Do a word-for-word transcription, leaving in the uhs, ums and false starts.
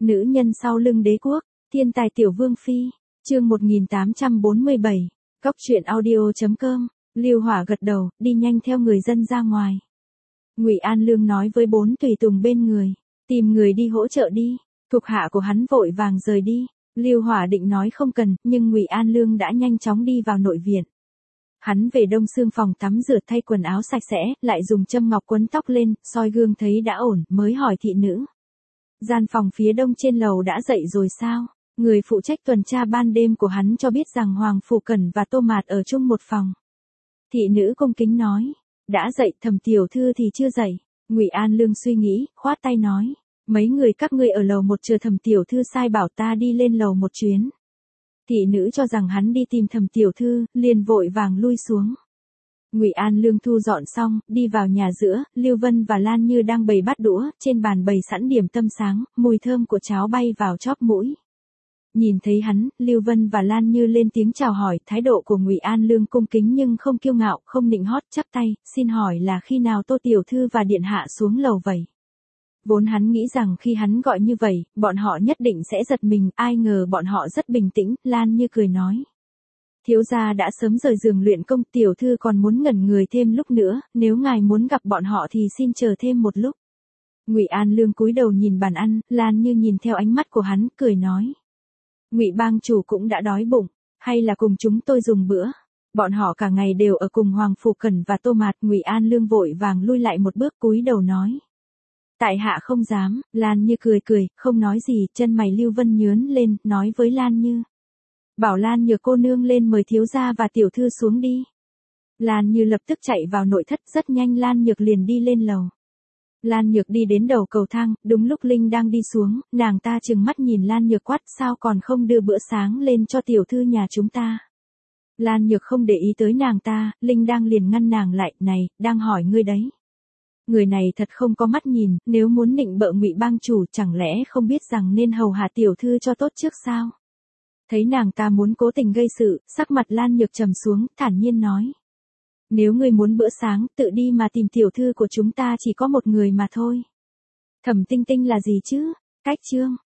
Nữ nhân sau lưng đế quốc, thiên tài tiểu vương phi, chương một nghìn tám trăm bốn mươi bảy, góc truyện audio chấm com, Lưu Hỏa gật đầu, đi nhanh theo người dân ra ngoài. Ngụy An Lương nói với bốn tùy tùng bên người, tìm người đi hỗ trợ đi, thuộc hạ của hắn vội vàng rời đi. Lưu Hỏa định nói không cần, nhưng Ngụy An Lương đã nhanh chóng đi vào nội viện. Hắn về đông xương phòng tắm rửa thay quần áo sạch sẽ, lại dùng châm ngọc quấn tóc lên, soi gương thấy đã ổn, mới hỏi thị nữ. Gian phòng phía đông trên lầu đã dậy rồi sao? Người phụ trách tuần tra ban đêm của hắn cho biết rằng Hoàng Phủ Cẩn và Tô Mạt ở chung một phòng. Thị nữ cung kính nói, đã dậy, Thẩm tiểu thư thì chưa dậy. Ngụy An Lương suy nghĩ, khoát tay nói, mấy người các ngươi ở lầu một chờ Thẩm tiểu thư sai bảo ta đi lên lầu một chuyến. Thị nữ cho rằng hắn đi tìm Thẩm tiểu thư, liền vội vàng lui xuống. Ngụy An Lương thu dọn xong, đi vào nhà giữa, Lưu Vân và Lan Như đang bày bát đũa, trên bàn bày sẵn điểm tâm sáng, mùi thơm của cháo bay vào chóp mũi. Nhìn thấy hắn, Lưu Vân và Lan Như lên tiếng chào hỏi, thái độ của Ngụy An Lương cung kính nhưng không kiêu ngạo, không nịnh hót, chắp tay, xin hỏi là khi nào Tô tiểu thư và điện hạ xuống lầu vậy? Vốn hắn nghĩ rằng khi hắn gọi như vậy, bọn họ nhất định sẽ giật mình, ai ngờ bọn họ rất bình tĩnh, Lan Như cười nói. Thiếu gia đã sớm rời giường luyện công, tiểu thư còn muốn ngẩn người thêm lúc nữa, nếu ngài muốn gặp bọn họ thì xin chờ thêm một lúc. Ngụy An Lương cúi đầu nhìn bàn ăn, Lan Như nhìn theo ánh mắt của hắn, cười nói. Ngụy bang chủ cũng đã đói bụng, hay là cùng chúng tôi dùng bữa? Bọn họ cả ngày đều ở cùng Hoàng Phủ Cẩn và Tô Mạt. Ngụy An Lương vội vàng lui lại một bước, cúi đầu nói. Tại hạ không dám. Lan Như cười cười, không nói gì, chân mày Lưu Vân nhướng lên, nói với Lan Như. Bảo Lan Nhược cô nương lên mời thiếu gia và tiểu thư xuống đi. Lan Như lập tức chạy vào nội thất, rất nhanh Lan Nhược liền đi lên lầu. Lan Nhược đi đến đầu cầu thang, đúng lúc Linh đang đi xuống, nàng ta trừng mắt nhìn Lan Nhược quát, sao còn không đưa bữa sáng lên cho tiểu thư nhà chúng ta. Lan Nhược không để ý tới nàng ta, Linh đang liền ngăn nàng lại, này, đang hỏi ngươi đấy. Người này thật không có mắt nhìn, nếu muốn nịnh bợ Ngụy bang chủ chẳng lẽ không biết rằng nên hầu hạ tiểu thư cho tốt trước sao? Thấy nàng ta muốn cố tình gây sự, sắc mặt Lan Nhược trầm xuống, thản nhiên nói. Nếu ngươi muốn bữa sáng, tự đi mà tìm tiểu thư của chúng ta chỉ có một người mà thôi. Thẩm Tinh Tinh là gì chứ? Cách chương.